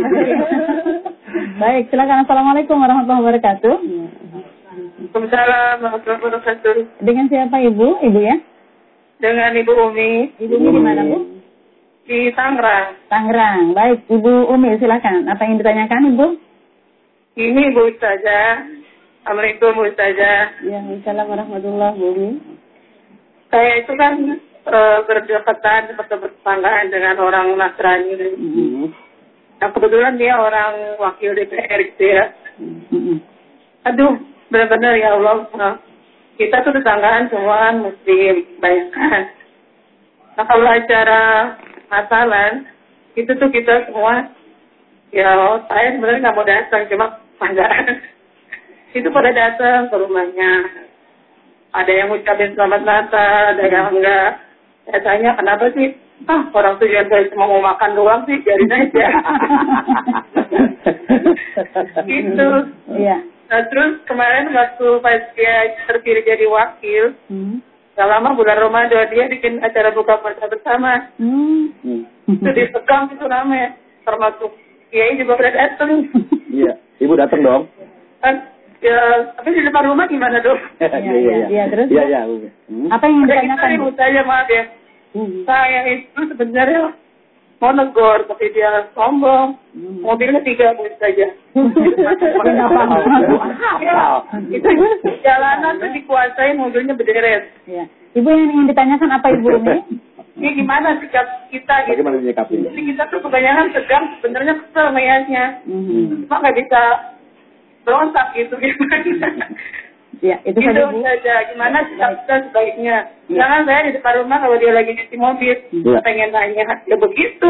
Baik, silakan. Assalamualaikum warahmatullahi wabarakatuh. Waalaikumsalam warahmatullahi wabarakatuh. Dengan siapa Ibu? Ibu ya? Dengan Ibu Umi. Ibu Umi di mana Bu? Di Tangerang. Tangerang. Baik, Ibu Umi silakan. Apa yang ditanyakan Ibu? Ini Bu Ustazah. Assalamualaikum Bu Ustazah. Ya, Assalamualaikum warahmatullahi wabarakatuh. Saya itu kan berdekatan seperti bertanggaan dengan orang Nasrani. Nah, kebetulan dia orang wakil DPR gitu ya. Aduh, benar-benar ya Allah, kita tuh tetanggaan semua kan mesti baikkan. Nah, kalau acara Natalan, itu tuh kita semua, ya saya sebenarnya nggak mau datang, cuma panggilan. Itu pada datang ke rumahnya. Ada yang ngucapin selamat Natal, ada yang enggak. Saya tanya, kenapa sih? Orang tujuan saya cuma mau makan doang sih, biarin aja. Gitu. Iya. Nah, terus kemarin waktu pas dia terpilih jadi wakil, gak lama bulan Ramadan dia bikin acara buka puasa bersama. Itu di Sekam itu rame, termasuk Kiai juga pada datang. Iya, ibu datang dong. Ya, tapi di depan rumah gimana dong? Iya, terus? Iya. Apa yang ditanyakan? Ibu saya maaf ya. Saya itu sebenarnya mau negor, tapi dia sombong. Mobilnya 3 bulan saja. Itu jalanan tuh dikuasai, mobilnya berderet. Iya. Ibu yang ingin ditanyakan apa Ibu ini? Ini gimana sikap kita gitu? Bagaimana menyikapinya? Jadi kita tuh kebanyakan tegang, sebenarnya kesel melihatnya. Cuma nggak bisa berontak gitu gimana? Ya, itu gitu saja Bu. saja. Gimana sikap kita sebaiknya? Jangan saya di depan rumah kalau dia lagi nyuci mobil, pengen nanya, ya begitu.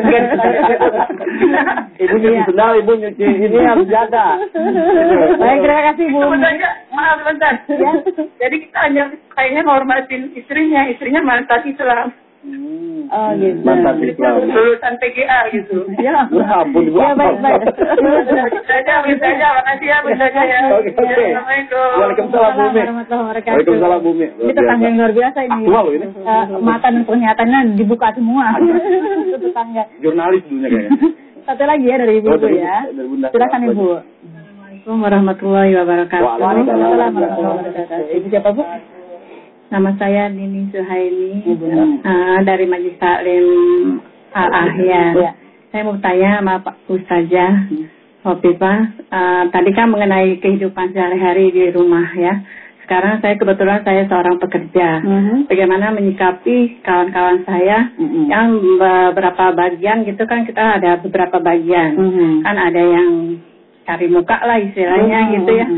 Ibu nyuci sendal, ibu nyuci ini harus jaga. Baik, terima kasih Bu. Sebenarnya, maaf bentar. Ya. Jadi kita hanya kayaknya menghormatin istrinya mantan Islam. Oh gitu. Mantan Islam. Lulusan PGA gitu. Ya, ampun, ibu. Ya, baik. Bisa aja, makasih ya, bisa aja ya. Oke. Assalamualaikum. Waalaikumsalam Bumi. Warahmatullahi wabarakatuh. Waalaikumsalam Bumi. Ini tetangga yang luar biasa ini. Aktual loh ini. Mata dan penglihatannya dibuka semua. Itu tetangga. Jurnalis dulunya kayaknya. Satu lagi ya dari Ibu ya. Silakan Ibu. Assalamualaikum warahmatullahi wabarakatuh. Waalaikumsalam warahmatullahi wabarakatuh. Ibu siapa Bu? Nama saya Nini Suhaini dari Majelis Taklim Al-Ahya. Ya. Saya mau tanya sama Pak Ustazah Hopipah, tadi kan mengenai kehidupan sehari-hari di rumah ya. Sekarang kebetulan saya seorang pekerja. Bagaimana menyikapi kawan-kawan saya yang beberapa bagian gitu kan, kita ada beberapa bagian. Kan ada yang cari muka lah istilahnya gitu ya.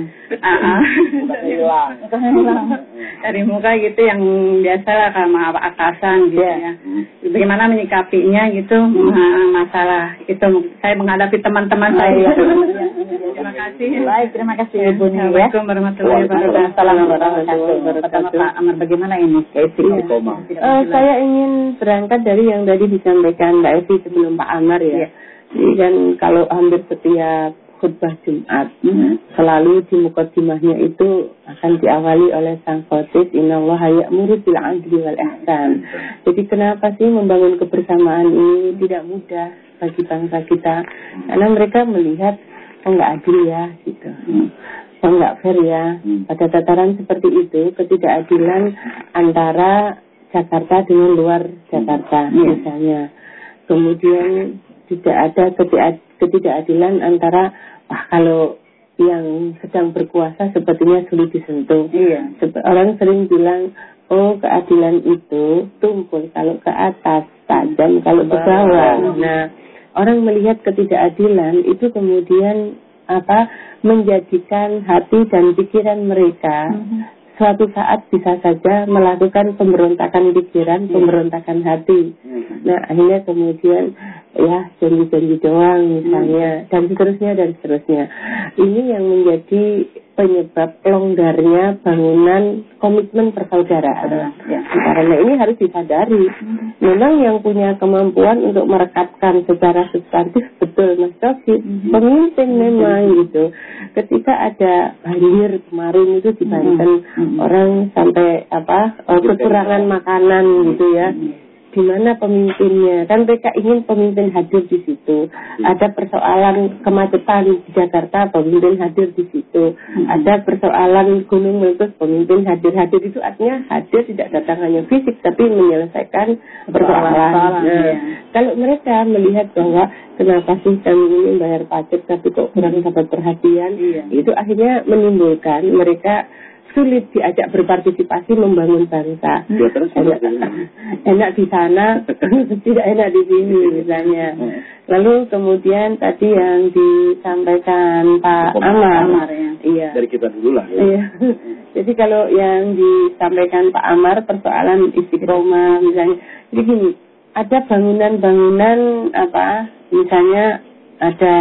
Cari muka gitu yang biasa lah sama atasan gitu ya. Bagaimana menyikapinya gitu masalah itu saya menghadapi teman-teman saya. Terima kasih. Baik, terima kasih Ibu Nia. Assalamualaikum warahmatullahi wabarakatuh. Assalamualaikum warahmatullahi wabarakatuh. Pak Amar, bagaimana ini? Saya ingin berangkat dari yang tadi disampaikan Mbak Evi sebelum Pak Amar ya. Jadi kan kalau hampir setiap khutbah Jumat selalu di mukadimahnya itu akan diawali oleh sang khotib, innallaha ya'muru bil 'adli wal ihsan. Jadi kenapa sih membangun kebersamaan ini tidak mudah bagi bangsa kita? Karena mereka melihat enggak adil ya gitu. Enggak fair ya. Pada tataran seperti itu, ketidakadilan antara Jakarta dengan luar Jakarta misalnya. Kemudian tidak ada ketidakadilan antara kalau yang sedang berkuasa sepertinya sulit disentuh. Orang sering bilang, keadilan itu tumpul kalau ke atas, tajam kalau ke bawah. Nah, orang melihat ketidakadilan itu kemudian menjadikan hati dan pikiran mereka suatu saat bisa saja melakukan pemberontakan pikiran, pemberontakan hati. Nah, akhirnya kemudian ya janji-janji doang misalnya dan seterusnya. Ini yang menjadi penyebab longgarnya bangunan komitmen persaudaraan. Karena ini harus disadari. Memang yang punya kemampuan untuk merekatkan secara substantif betul Mas Taufik, pemimpin memang gitu. Ketika ada banjir kemarin itu di Banten, orang sampai kekurangan makanan gitu ya. Di mana pemimpinnya? Kan mereka ingin pemimpin hadir di situ. Ada persoalan kemacetan di Jakarta, pemimpin hadir di situ. Ada persoalan gunung meletus, pemimpin hadir itu artinya hadir tidak datang hanya fisik, tapi menyelesaikan persoalan. Kalau mereka melihat bahwa kenapa sih kami ini bayar pajak tapi kok kurang dapat perhatian, itu akhirnya menimbulkan mereka sulit diajak berpartisipasi membangun bangsa. Enak di sana, tidak enak di sini misalnya. Lalu kemudian tadi yang disampaikan Pak Amar, ya. Iya. Dari kita dulu lah. Ya. Iya. Jadi kalau yang disampaikan Pak Amar persoalan istiqomah misalnya, jadi gini, ada bangunan-bangunan misalnya ada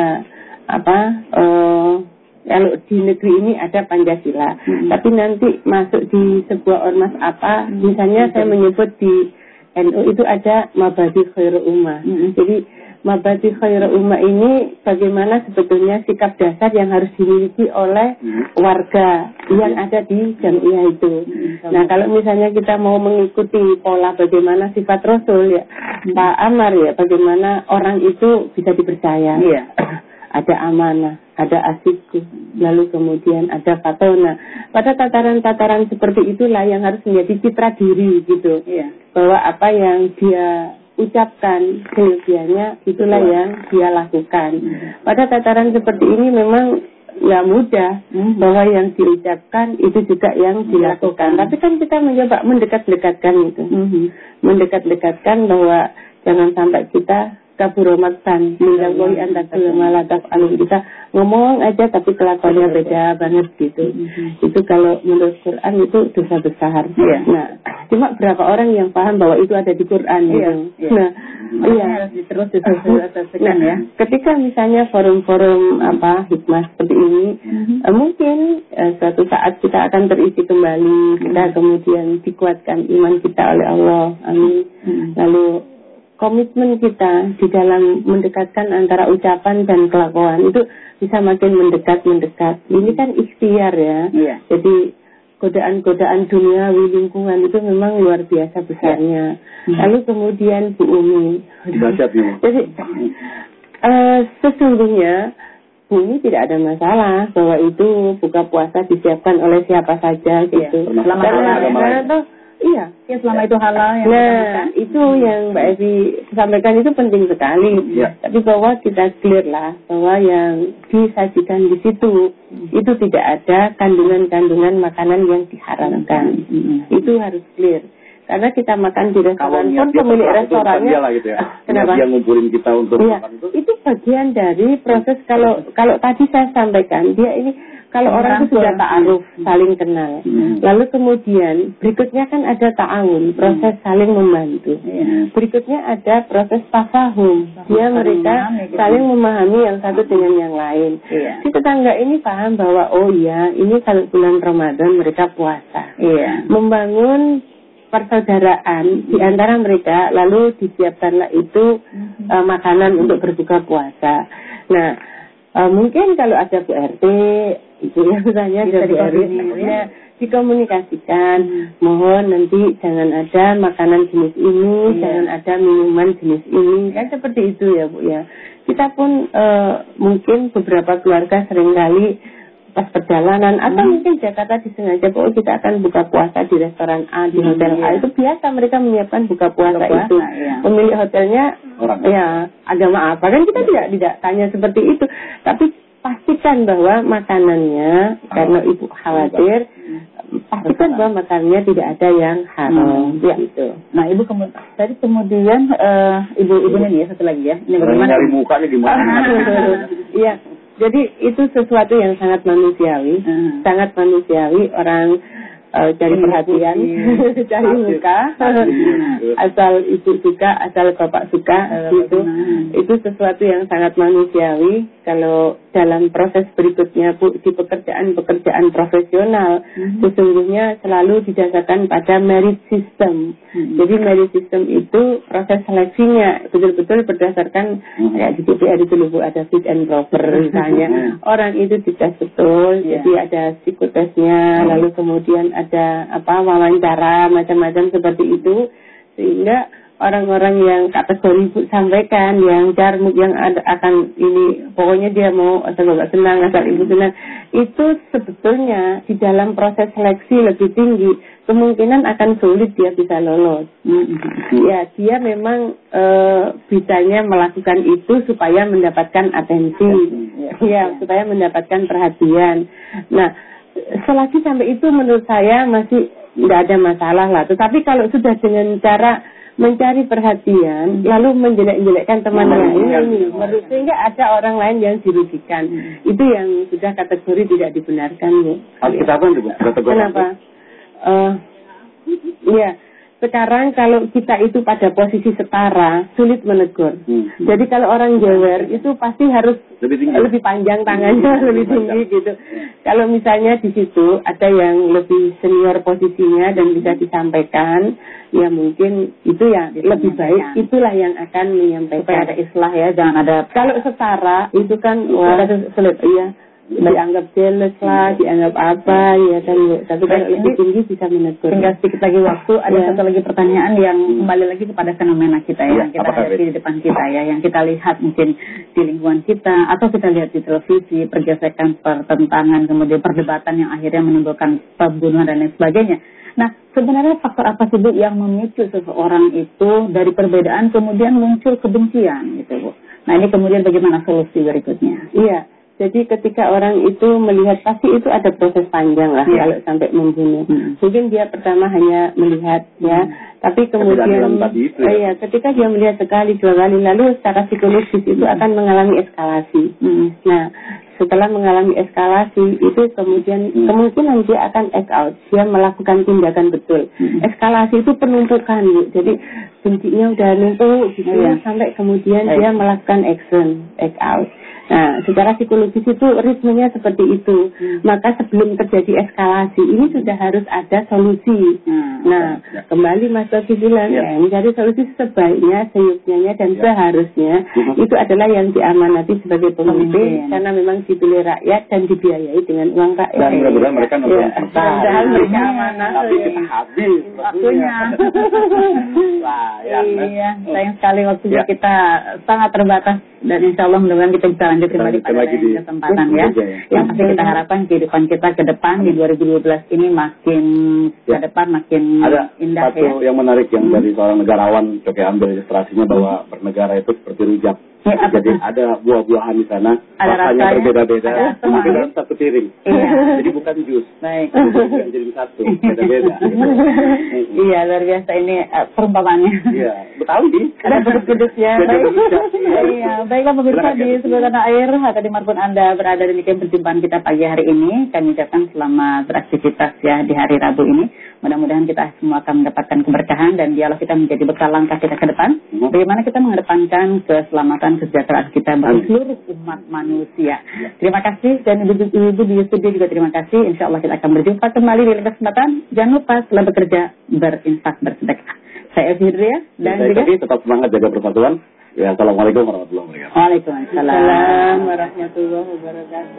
kalau di negeri ini ada Pancasila, tapi nanti masuk di sebuah ormas misalnya saya menyebut di NU itu ada Mabadi Khairul Ummah. Jadi Mabadi Khairul Ummah ini bagaimana sebetulnya sikap dasar yang harus dimiliki oleh warga yang ada di jamiah itu. Nah, kalau misalnya kita mau mengikuti pola bagaimana sifat Rasul ya, Pak Amar ya, bagaimana orang itu bisa dipercaya. Iya. Ada amanah, ada asyikku, lalu kemudian ada fatona. Pada tataran-tataran seperti itulah yang harus menjadi citra diri gitu. Iya. Bahwa apa yang dia ucapkan selebihnya itulah yang dia lakukan. Pada tataran seperti ini memang nggak mudah bahwa yang diucapkan itu juga yang dilakukan. Tapi kan kita mencoba mendekat-dekatkan itu. Mendekat-dekatkan bahwa jangan sampai kita kaburomatan mindallahi antakul malatak alun, kita ngomong aja tapi kelakuannya beda banget gitu. Itu kalau menurut Quran itu dosa besar. Nah, cuma berapa orang yang paham bahwa itu ada di Quran gitu. Nah, harus terus disosialisasikan ya. Ketika misalnya forum-forum hikmah seperti ini, mungkin suatu saat kita akan terisi kembali, kita kemudian dikuatkan iman kita oleh Allah. Amin. Lalu komitmen kita di dalam mendekatkan antara ucapan dan kelakuan itu bisa makin mendekat. Ini kan ikhtiar ya. Jadi godaan-godaan duniawi lingkungan itu memang luar biasa besarnya. Lalu kemudian Bu Umi. Jadi sesungguhnya Bu Umi tidak ada masalah bahwa itu buka puasa disiapkan oleh siapa saja gitu. Iya, selama itu halal yang itu yang Mbak Evi sampaikan itu penting sekali. Tapi bahwa kita clear lah bahwa yang disajikan di situ itu tidak ada kandungan-kandungan makanan yang diharamkan. Itu harus clear. Karena kita makan di restoran pun pemilik restorannya gitu ya. Kenapa? Dia ngumpulin kita untuk makan itu bagian dari proses. Kalau tadi saya sampaikan dia ini kalau orang itu sudah ta'aruf, saling kenal. Lalu kemudian berikutnya kan ada ta'awun, proses saling membantu. Berikutnya ada proses tafahum. Mereka saling memahami yang satu dengan yang lain. Si tetangga ini paham bahwa ini kalau bulan Ramadan mereka puasa. Membangun persaudaraan di antara mereka, lalu disiapkanlah itu makanan untuk berbuka puasa. Nah, mungkin kalau ada Bu RT, itu ya misalnya dikomunikasikan, mohon nanti jangan ada makanan jenis ini, jangan ada minuman jenis ini, kan seperti itu ya Bu ya. Kita pun mungkin beberapa keluarga seringkali pas perjalanan atau mungkin Jakarta disengaja bahwa kita akan buka puasa di restoran A, di hotel A, itu biasa mereka menyiapkan buka puasa itu. Pemilik hotelnya agama apa, kan kita tidak tanya seperti itu, tapi pastikan bahwa makanannya, karena ibu khawatir, pastikan bahwa makanannya tidak ada yang haram. Gitu. Nah, ibu kemudian ibu ini ya satu lagi ya. Ini bagaimana? Nyari mukanya gimana? Iya. Jadi itu sesuatu yang sangat manusiawi, sangat manusiawi. Orang cari perhatian, cari muka, asal ibu suka, asal bapak suka, gitu. Itu sesuatu yang sangat manusiawi. Kalau dalam proses berikutnya di pekerjaan profesional, sesungguhnya selalu didasarkan pada merit system. Jadi merit system itu proses seleksinya betul-betul berdasarkan kayak di DPR itu Bu, ada fit and proper misalnya. Orang itu dites betul, jadi ada psikotesnya, lalu kemudian ada wawancara macam-macam seperti itu, sehingga orang-orang yang kategori ibu sampaikan, yang jarmuk, yang akan ini pokoknya dia mau asal bapak senang, asal ibu senang, itu sebetulnya di dalam proses seleksi lebih tinggi, kemungkinan akan sulit dia bisa lolos. Ya, dia memang bisanya melakukan itu supaya mendapatkan atensi, supaya mendapatkan perhatian. Nah, selagi sampai itu menurut saya masih tidak ada masalah lah. Tetapi kalau sudah dengan cara mencari perhatian lalu menjelek-jelekkan teman lain ini, sehingga ada orang lain yang dirugikan. Itu yang sudah kategori tidak dibenarkan, Bu. Kita apa itu, Bu? Kenapa? Ya, sekarang kalau kita itu pada posisi setara, sulit menegur. Jadi kalau orang jewer itu pasti harus lebih panjang tangannya, lebih tinggi gitu. Kalau misalnya di situ ada yang lebih senior posisinya dan bisa disampaikan, ya mungkin itu ya lebih baik, itulah yang akan menyampaikan. Supaya ada islah ya, jangan ada. Kalau setara itu kan sulit, iya. Dianggap jealous lah, dianggap apa ya kan. Tapi kalau lebih tinggi bisa menegur. Tinggal sedikit lagi waktu, ada satu lagi pertanyaan yang kembali lagi kepada fenomena kita ya, yang kita hadapi di depan kita ya, yang kita lihat mungkin di lingkungan kita atau kita lihat di televisi, pergesekan, pertentangan, kemudian perdebatan yang akhirnya menimbulkan pembunuhan dan lain sebagainya. Nah, sebenarnya faktor apa sih, Bu, yang memicu seseorang itu dari perbedaan kemudian muncul kebencian gitu, Bu? Nah, ini kemudian bagaimana solusi berikutnya? Iya. Jadi ketika orang itu melihat, pasti itu ada proses panjang lah kalau sampai membunuh. Mungkin dia pertama hanya melihat ya, tapi kemudian ketika dia melihat sekali, dua kali, lalu secara psikologis itu akan mengalami eskalasi. Nah, setelah mengalami eskalasi itu kemudian kemungkinan dia akan act out, dia melakukan tindakan betul. Eskalasi itu penumpukan, Bu. Jadi bencinya udah numpuk gitu sampai kemudian dia melakukan action, act out. Nah, secara psikologis itu ritmenya seperti itu. Maka sebelum terjadi eskalasi ini sudah harus ada solusi. Nah, kembali Mas Toki bilang mencari solusi sebaiknya, seyuknya dan seharusnya itu adalah yang diamanati sebagai pemimpin karena memang dipilih rakyat dan dibiayai dengan uang rakyat. Dan mudah-mudahan mereka nonton padahal mereka amanah. Tapi kita habis waktunya. Iya, sayang sekali waktunya kita sangat terbatas dan insya Allah mudah-mudahan kita bisa lanjut kembali pada kesempatan ya. Yang pasti kita harapkan kehidupan kita ke depan di 2012 ini makin ke depan makin indah ya. Ada satu yang menarik yang dari seorang negarawan coba ambil ilustrasinya bahwa bernegara itu seperti rujak. Jadi ada buah-buahan di sana, rasanya berbeda-beda, tapi dalam satu piring. Jadi bukan jus. Baik. Jadi satu, beda-beda. Iya, luar biasa ini perumpamaannya. Iya, Betawi. Ada pedus-pedusnya. Iya, baiklah pemirsa di sebelah tanah air, tadi dimanapun Anda berada demikian perjumpaan kita pagi hari ini. Kami ucapkan selamat beraktivitas ya di hari Rabu ini. Mudah-mudahan kita semua akan mendapatkan keberkahan dan dialog kita menjadi bekal langkah kita ke depan. Bagaimana kita mengedepankan keselamatan kesejahteraan kita bagi seluruh umat manusia. Terima kasih dan ibu-ibu di studio juga terima kasih. Insya Allah kita akan berjumpa kembali di lain kesempatan. Jangan lupa setelah bekerja berinfak bersedekah. Saya Fidria dan juga tetap semangat jaga persatuan. Ya, assalamualaikum warahmatullahi wabarakatuh. Waalaikumsalam warahmatullahi wabarakatuh.